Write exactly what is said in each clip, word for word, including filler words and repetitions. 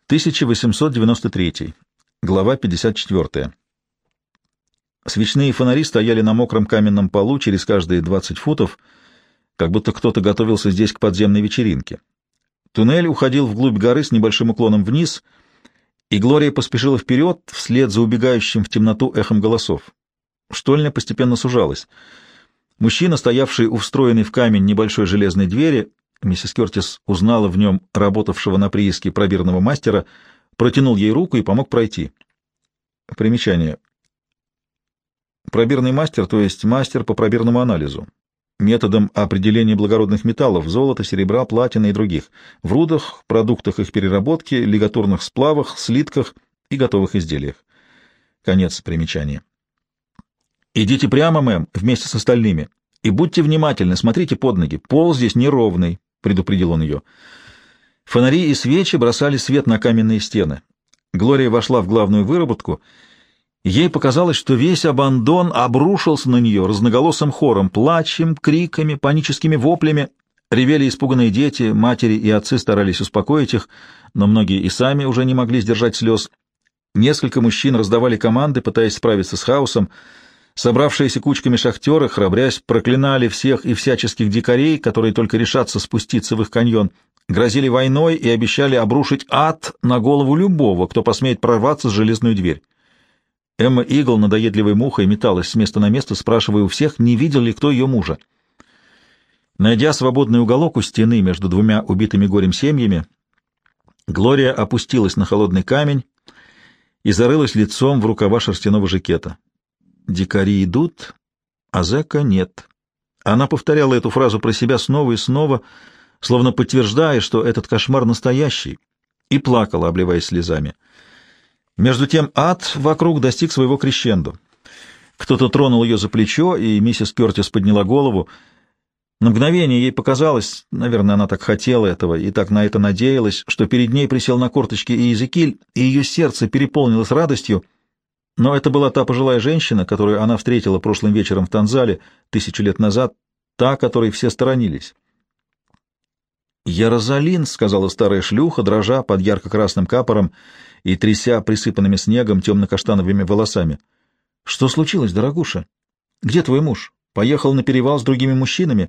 тысяча восемьсот девяносто третий. Глава пятьдесят четыре. Свечные фонари стояли на мокром каменном полу через каждые двадцать футов, как будто кто-то готовился здесь к подземной вечеринке. Туннель уходил вглубь горы с небольшим уклоном вниз, и Глория поспешила вперед, вслед за убегающим в темноту эхом голосов. Штольня постепенно сужалась. Мужчина, стоявший у встроенной в камень небольшой железной двери, миссис Кертис узнала в нем работавшего на прииске пробирного мастера, протянул ей руку и помог пройти. Примечание. Пробирный мастер, то есть мастер по пробирному анализу, методом определения благородных металлов, золота, серебра, платины и других, в рудах, продуктах их переработки, лигатурных сплавах, слитках и готовых изделиях. Конец примечания. «Идите прямо, мэм, вместе с остальными, и будьте внимательны, смотрите под ноги, пол здесь неровный», — предупредил он ее. Фонари и свечи бросали свет на каменные стены. Глория вошла в главную выработку. Ей показалось, что весь абандон обрушился на нее разноголосым хором, плачем, криками, паническими воплями. Ревели испуганные дети, матери и отцы старались успокоить их, но многие и сами уже не могли сдержать слез. Несколько мужчин раздавали команды, пытаясь справиться с хаосом. Собравшиеся кучками шахтеры, храбрясь, проклинали всех и всяческих дикарей, которые только решатся спуститься в их каньон, грозили войной и обещали обрушить ад на голову любого, кто посмеет прорваться в железную дверь. Эмма Игл, надоедливой мухой, металась с места на место, спрашивая у всех, не видел ли кто ее мужа. Найдя свободный уголок у стены между двумя убитыми горем семьями, Глория опустилась на холодный камень и зарылась лицом в рукава шерстяного жакета. «Дикари идут, а зэка нет». Она повторяла эту фразу про себя снова и снова, словно подтверждая, что этот кошмар настоящий, и плакала, обливаясь слезами. Между тем ад вокруг достиг своего крещендо. Кто-то тронул ее за плечо, и миссис Кертис подняла голову. На мгновение ей показалось, наверное, она так хотела этого и так на это надеялась, что перед ней присел на корточки Иезекииль, и ее сердце переполнилось радостью. Но это была та пожилая женщина, которую она встретила прошлым вечером в Танзале тысячу лет назад, та, которой все сторонились. «Я Розалин», — сказала старая шлюха, дрожа под ярко-красным капором и тряся присыпанными снегом темно-каштановыми волосами. «Что случилось, дорогуша? Где твой муж? Поехал на перевал с другими мужчинами?»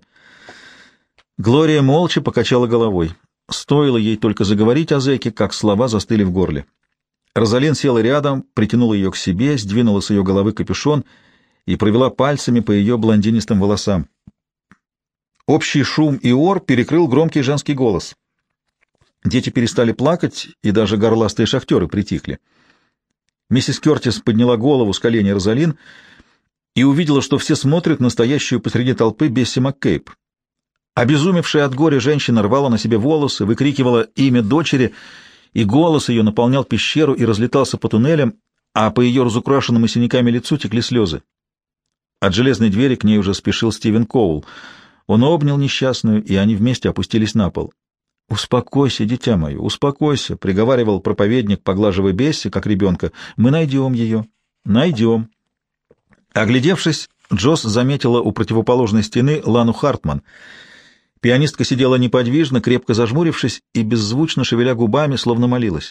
Глория молча покачала головой. Стоило ей только заговорить о зэке, как слова застыли в горле. Розалин села рядом, притянула ее к себе, сдвинула с ее головы капюшон и провела пальцами по ее блондинистым волосам. Общий шум и ор перекрыл громкий женский голос. Дети перестали плакать, и даже горластые шахтеры притихли. Миссис Кертис подняла голову с коленей Розалин и увидела, что все смотрят на стоящую посреди толпы Бесси МакКейб. Обезумевшая от горя женщина рвала на себе волосы, выкрикивала имя дочери, и голос ее наполнял пещеру и разлетался по туннелям, а по ее разукрашенному синяками лицу текли слезы. От железной двери к ней уже спешил Стивен Коул. Он обнял несчастную, и они вместе опустились на пол. «Успокойся, дитя мое, успокойся», — приговаривал проповедник, поглаживая Бесси, как ребенка. «Мы найдем ее. Найдем». Оглядевшись, Джосс заметила у противоположной стены Лану Хартман. Пианистка сидела неподвижно, крепко зажмурившись и беззвучно шевеля губами, словно молилась.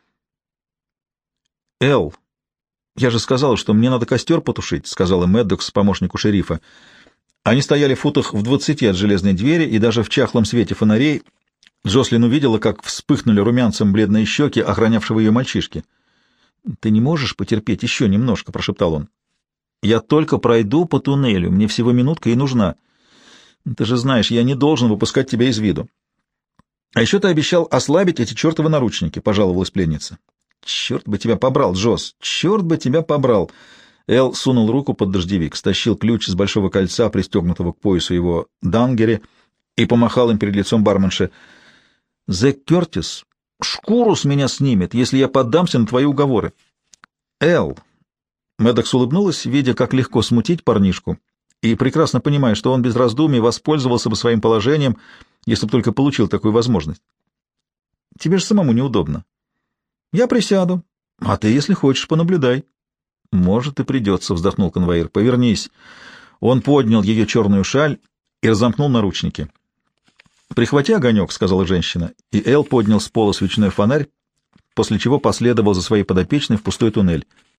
«Эл, я же сказала, что мне надо костер потушить», — сказала Мэддокс помощнику шерифа. Они стояли в футах в двадцати от железной двери, и даже в чахлом свете фонарей Джослин увидела, как вспыхнули румянцем бледные щеки охранявшего ее мальчишки. «Ты не можешь потерпеть еще немножко?» — прошептал он. «Я только пройду по туннелю, мне всего минутка и нужна. Ты же знаешь, я не должен выпускать тебя из виду». «А еще ты обещал ослабить эти чертовы наручники», — пожаловалась пленница. «Черт бы тебя побрал, Джосс, черт бы тебя побрал!» Эл сунул руку под дождевик, стащил ключ с большого кольца, пристегнутого к поясу его дангере, и помахал им перед лицом барменши. «Зэк Кертис шкуру с меня снимет, если я поддамся на твои уговоры». «Эл!» Мэддокс улыбнулась, видя, как легко смутить парнишку, и прекрасно понимая, что он без раздумий воспользовался бы своим положением, если бы только получил такую возможность. «Тебе же самому неудобно. Я присяду, а ты, если хочешь, понаблюдай». «Может, и придется», — вздохнул конвоир. «Повернись». Он поднял ее черную шаль и разомкнул наручники. «Прихвати огонек», — сказала женщина, и Эл поднял с пола свечной фонарь, после чего последовал за своей подопечной в пустой туннель.